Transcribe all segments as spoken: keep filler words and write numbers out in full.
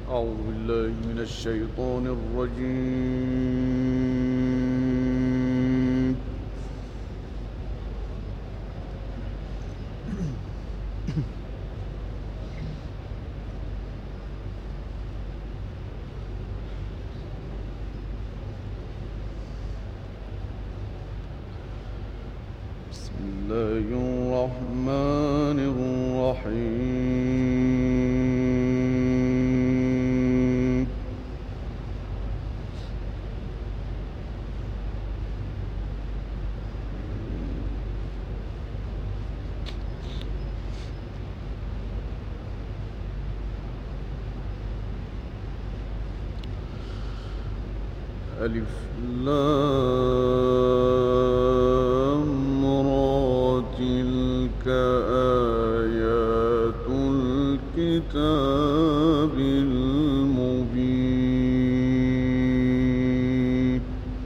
أعوذ بالله من الشيطان الرجيم. بسم الله الرحمن الرحيم. ألف لام را تلك آيات الكتاب المبين.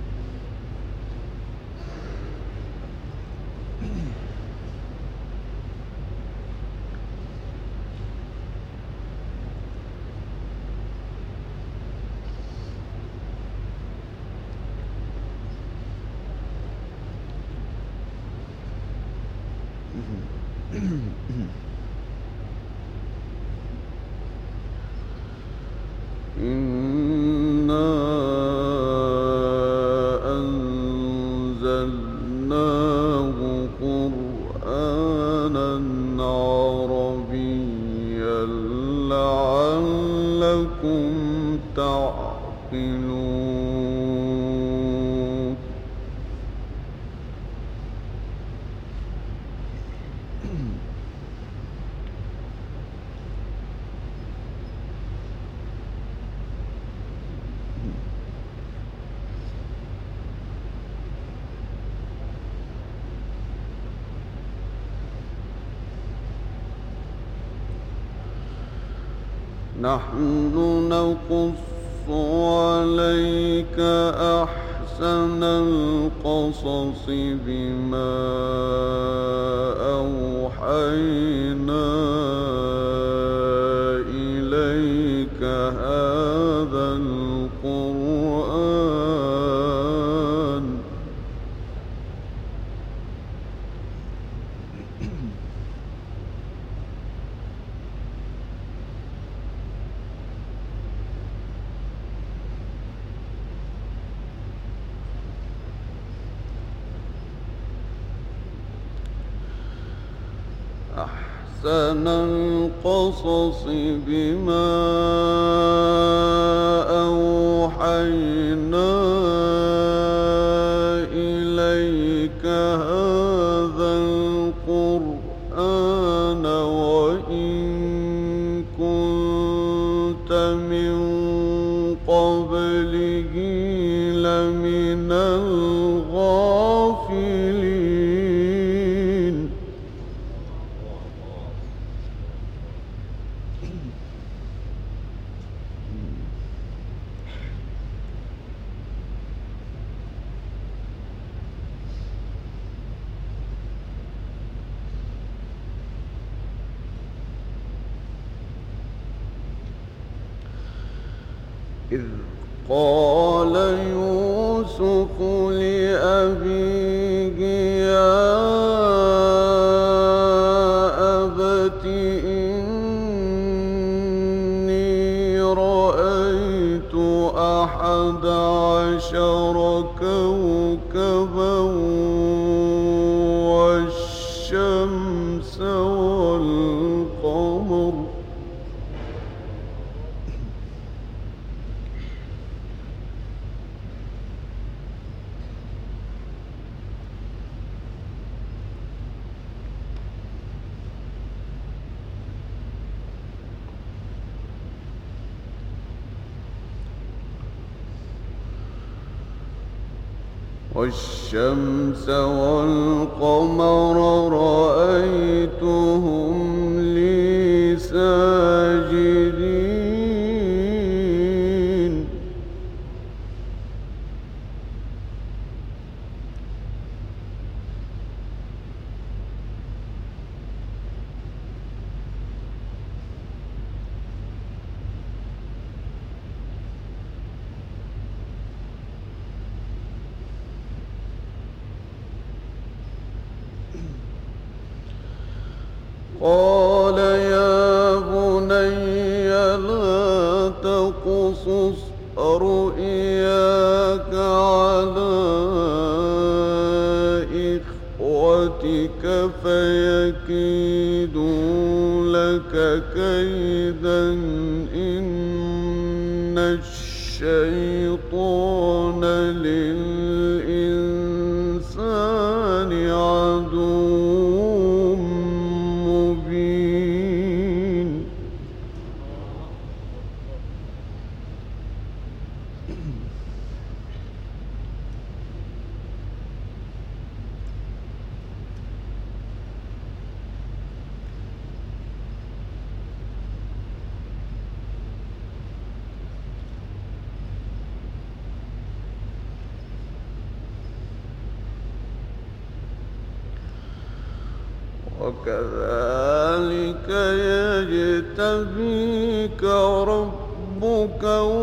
إنا أنزلناه قرآنا عربيا لعلكم تعقلون. نحن نقص عليك أحسن القصص بما أوحينا إليك هذا القرآن. أحسن القصص بما أوحينا إليك هذا القرآن وإن كنت من قبله لمن الغافلين. إذ قال يوسف لأبيه يا أبت إني رأيت أحد عشر كوكبا والشمس والقمر والشمس والقمر رأيتهم لي ساجدين. قال يا بني لا تقصص رؤياك على إخوتك فيكيدوا لك كيدا إن الشيطان للإنسان عدو مبين. وكذلك يجتبيك ربك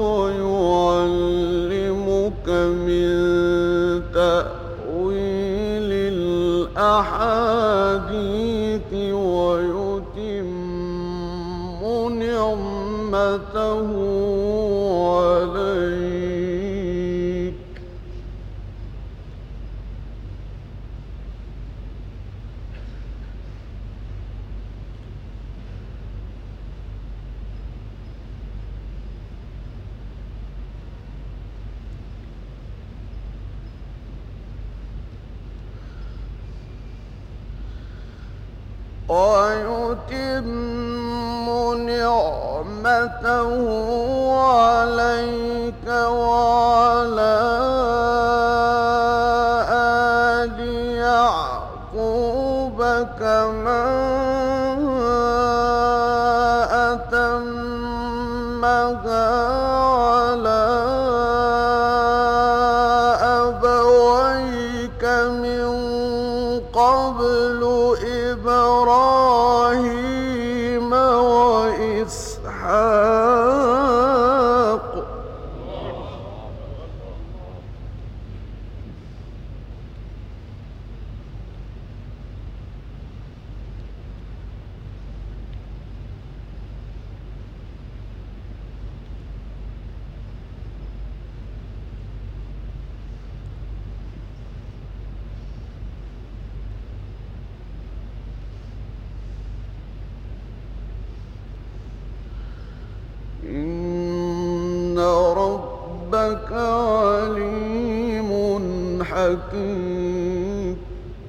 ويعلمك من تأويل الأحاديث ويتم نعمته عليك ويتم نعمته عليك وعلى آل يعقوب كما أتمها على أبويك من قبل إبراهيم وإسحاق إن ربك عليم حكيم.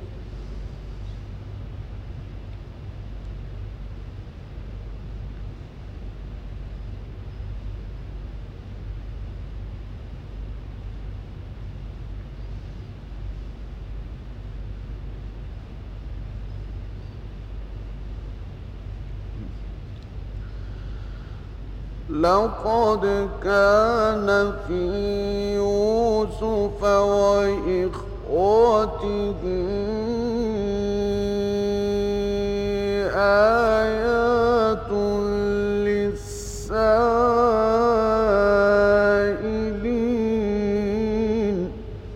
لقد كان في يوسف وإخوته آيات للسائلين.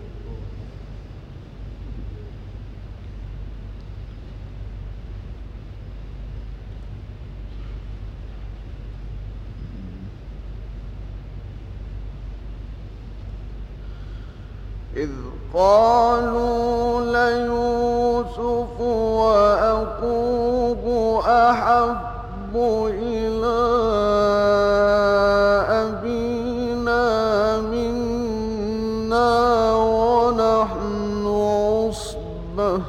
إذ قالوا ليوسف وأخوه أحب إلى أبينا منا ونحن عصبة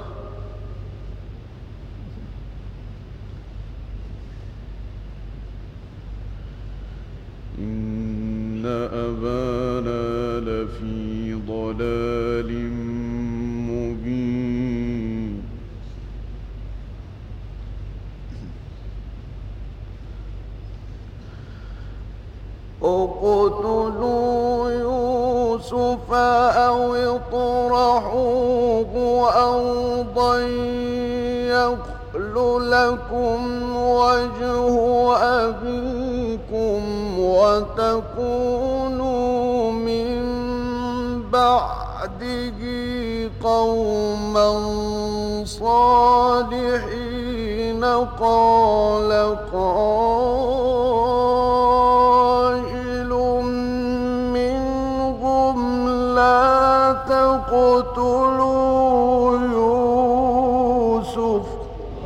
إن أبانا لفي ضلال مبين. اقتلوا يوسف أو اطرحوه أرضا يخل لكم وجه أبيكم وتكونوا من بعده قوما صالحين قال قائل منهم لا تقتلوا يوسف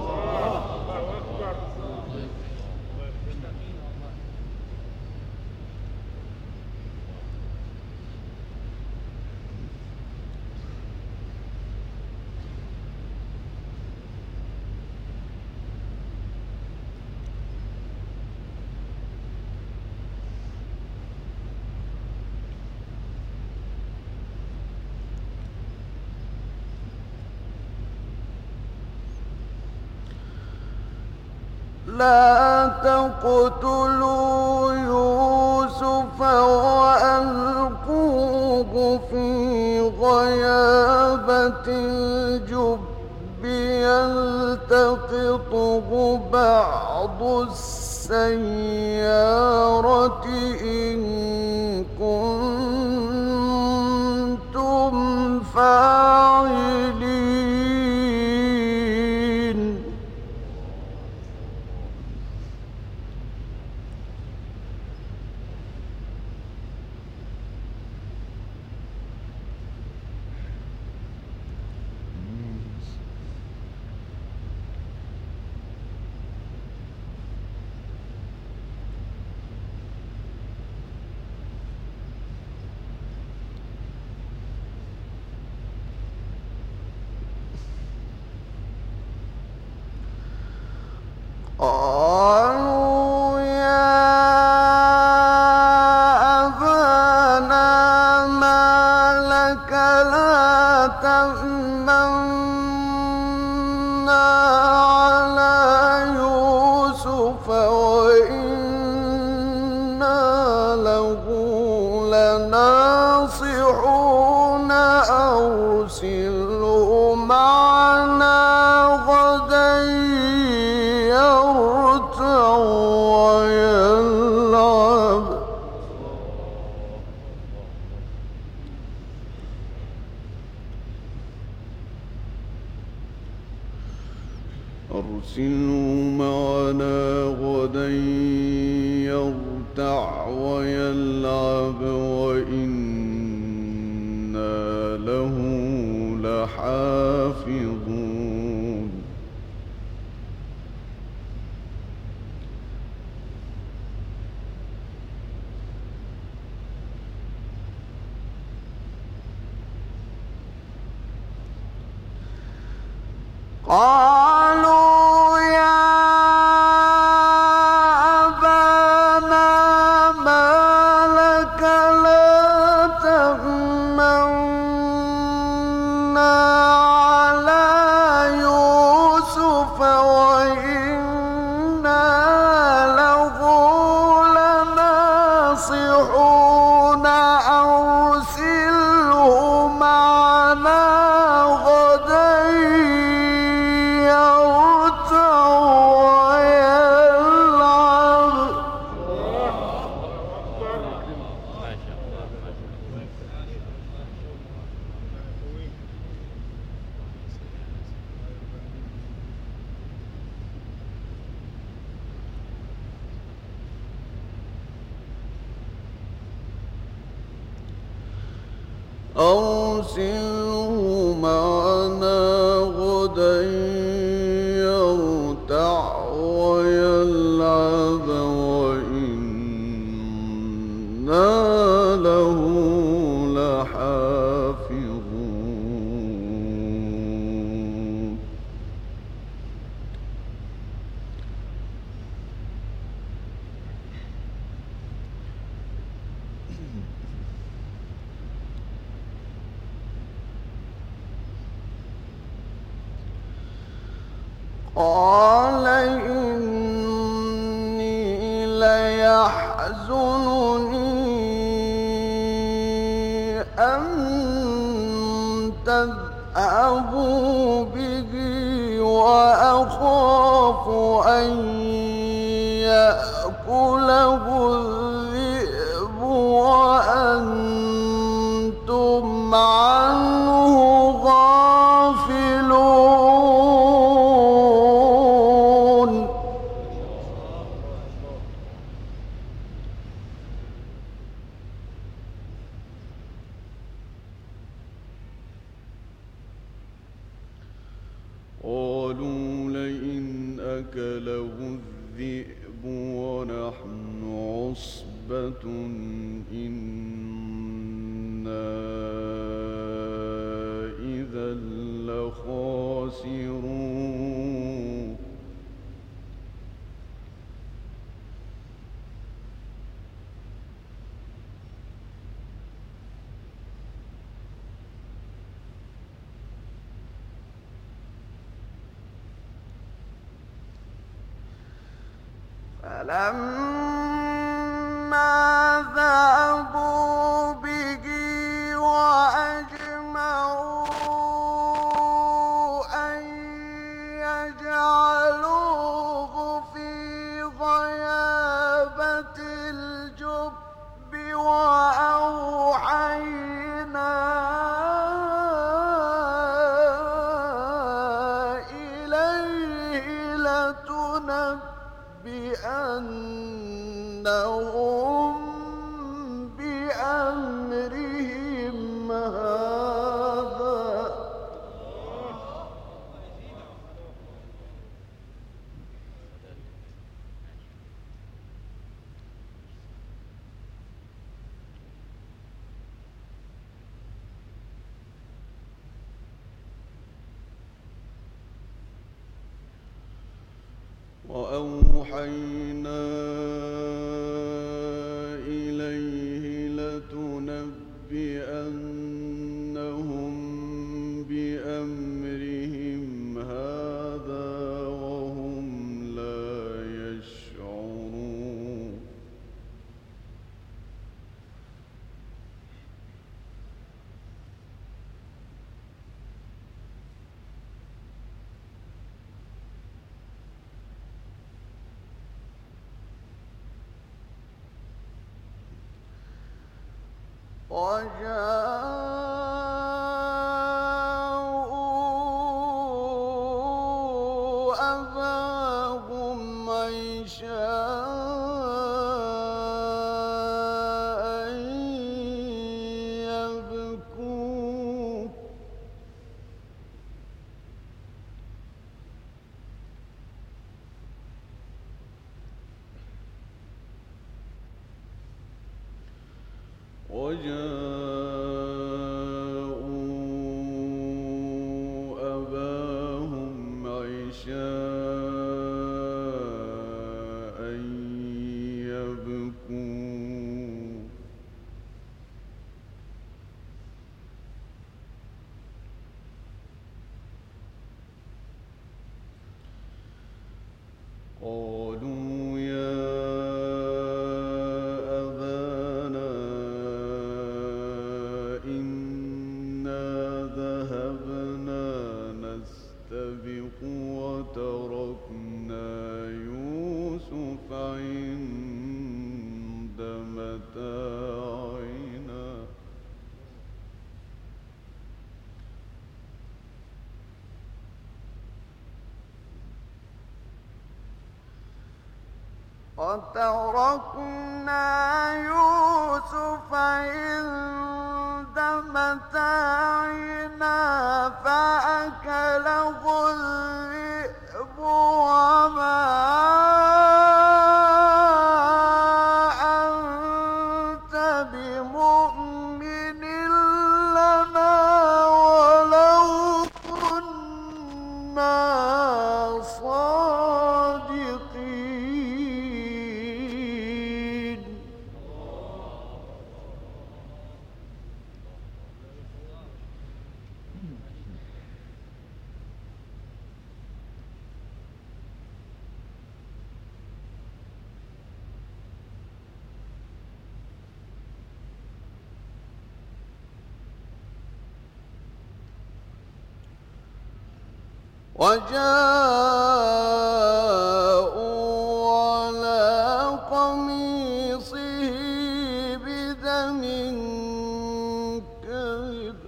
لا تقتلوا يوسف وألقوه في غيابة الجب يلتقطه بعض السيارة إن كنتم فاعلين. قالوا يا أبانا ما لك لا تأمنا على يوسف وإنا له لناصحون أرسله معنا غدا يرتع ويلعب. أرسله معنا غدا يرتع ويلعب وإنا له لحافظون. قالوا يا أبانا ما لك لا تأمنا على يوسف وإنا له لناصحون أرسله معنا غدا يرتع ويلعب. أرسله معنا غدا يرتع ويلعب وإنا له لحافظون. قال إني ليحزنني أن تذهبوا به وأخاف أن يأكله الذئب وأنتم عنه غافلون. أكله الذئب ونحن عصبة إنا إذا لخاسرون فلما ذهبوا به وأجمعوا أن يجعلوه في غيابة الجب وأوحينا إليه لتنبئنهم بأمرهم هذا وأوحينا إليه لتنبئنهم بأمرهم هذا وهم لا يشعرون وجاءوا أباهم عشاء يبكون وجاءوا أباهم عشاء يبكون قالوا يا أبانا إنا ذهبنا نستبق وتركنا يوسف عند متاعنا وتركنا يوسف عند متاعنا فأكله الذئب وما أنت بمؤمن لنا ولو كنا صادقين وجاءوا على قميصه بدم كذب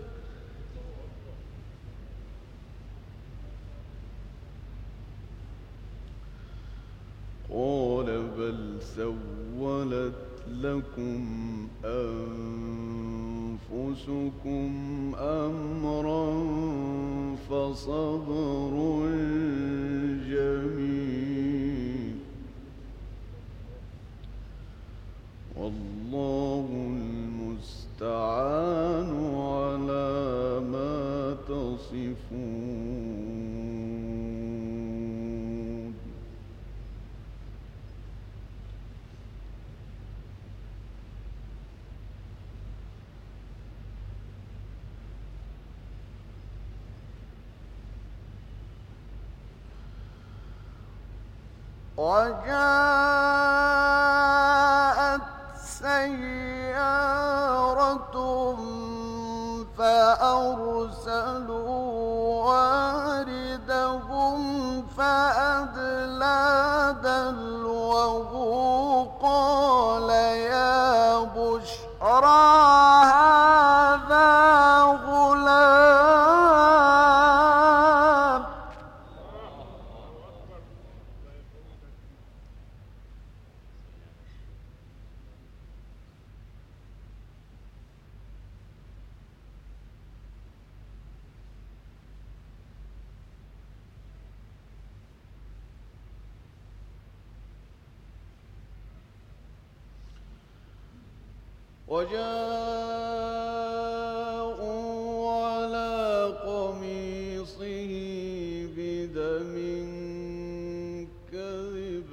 قال بل سولت لكم أنفسكم أمرا فصبر جميل وجاءت سيارة فأرسلوا واردهم فأدلى دلوه قال يا بشرى هذا غلام. وجاءوا على قميصه بدم كذب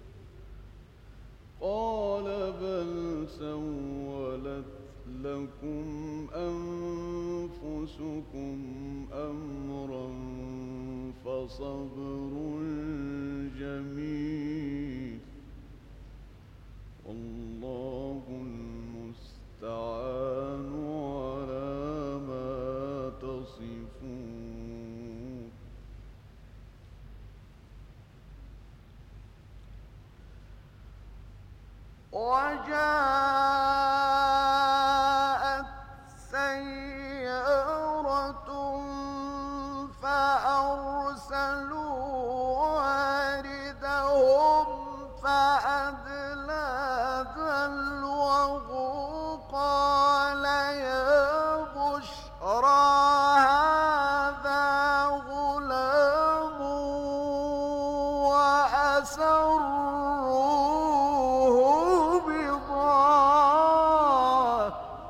قال بل سولت لكم أنفسكم أمرا فصبر جميل والله المستعان على ما تصفون. وجاءت سيارة فأرسلوا واردهم فأدلى دلوه قال يا بشرى هذا غلام وأسروه بضاعة.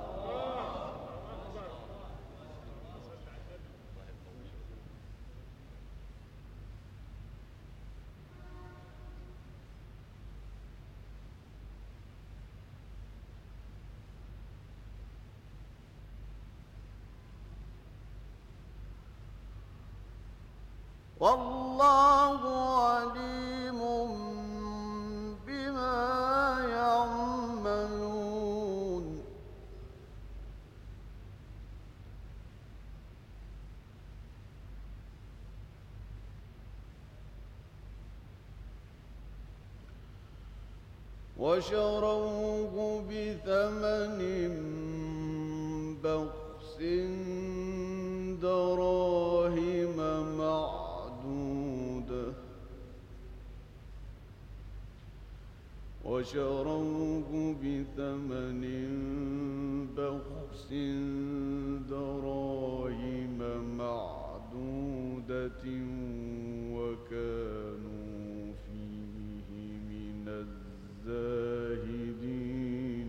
والله عليم بما يعملون. وشروه بثمن بخس دراهم معدودة وشروه بثمن بخس دراهم معدودة وكانوا فيه من الزاهدين.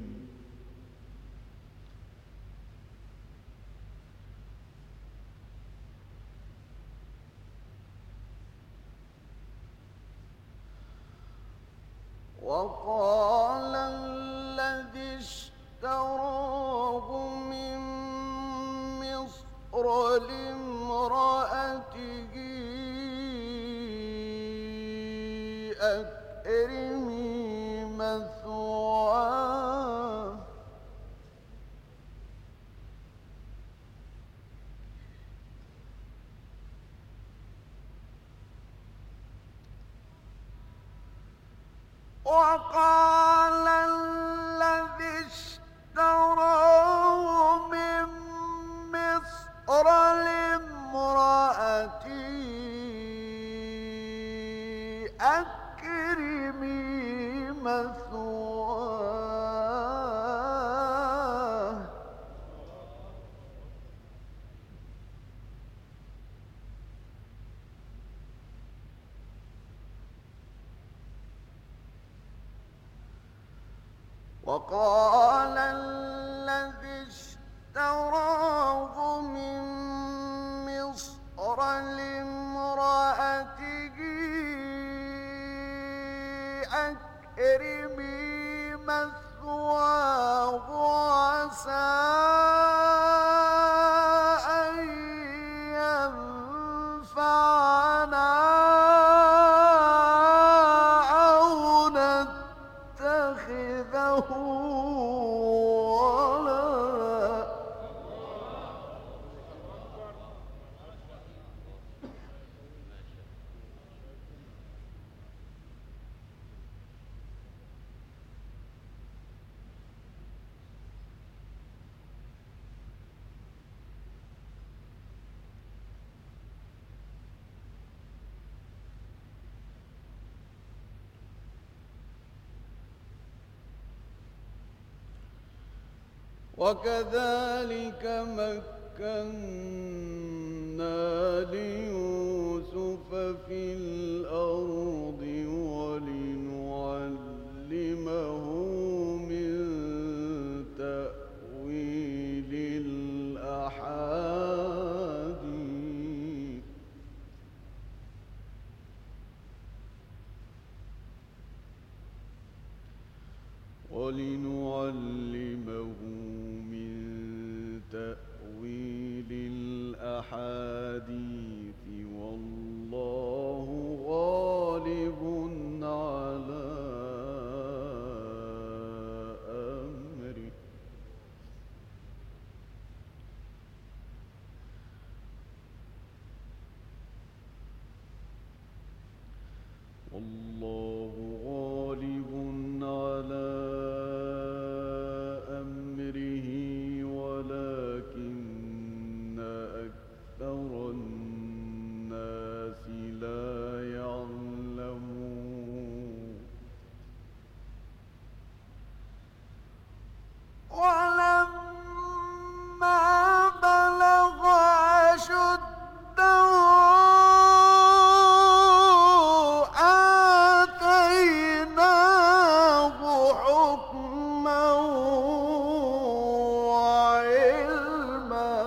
وقال الذي اشتراه من مصر لامرأته أكرمي مثواه وقال الذي اشتراه من مصر لامرأته أكرمي مثواه وقال الذي اشتراه من مصر لامرأته أكرمي مثواه عسى أن ينفعنا وكذلك مكنا ليوسف في الأرض ولنعلمه من تأويل الأحاديث ولنعلمه من تأويل الأحاديث والله غالب على أمره والله غالب على أمره ولكن أكثر الناس لا يعلمون ولما بلغ أشده آتيناه حكما وعلما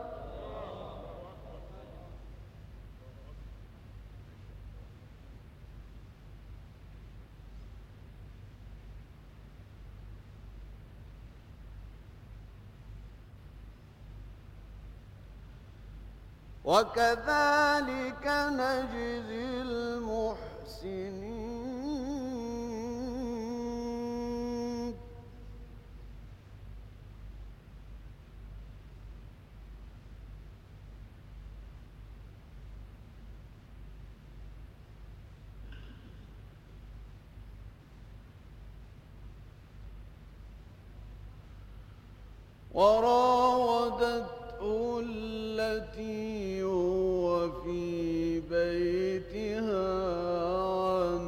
وكذلك نجزي المحسنين وراودته التي هو في بيتها عن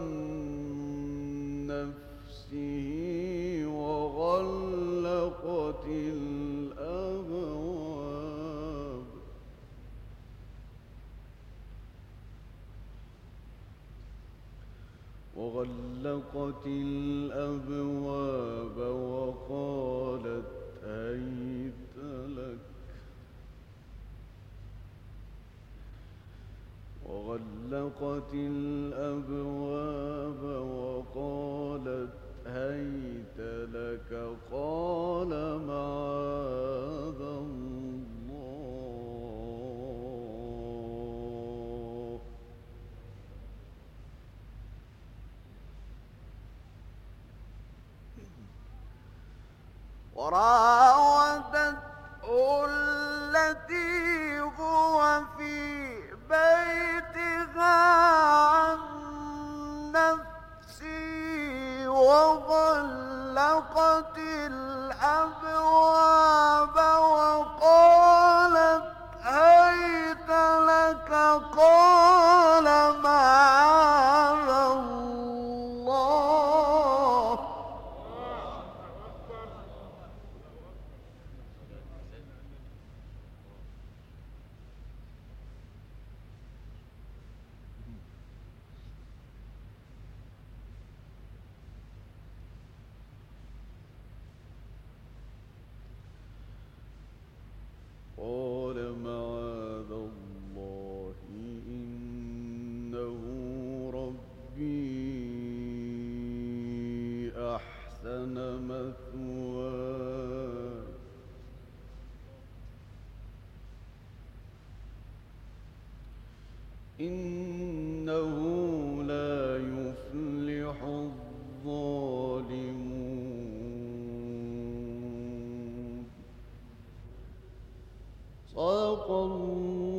نفسه وغلقت الأبواب وغلقت الأبواب وقالت هيت لك وغلقت الأبواب وقالت هيت لك قال معاذ الله وراودته التي هو في بيتها عن نفسه وغلقت الأبواب وقالت هيت لك قال معاذ الله قال معاذ الله إنه ربي أحسن مثواي إنه لا يفلح الظالمون صدق الله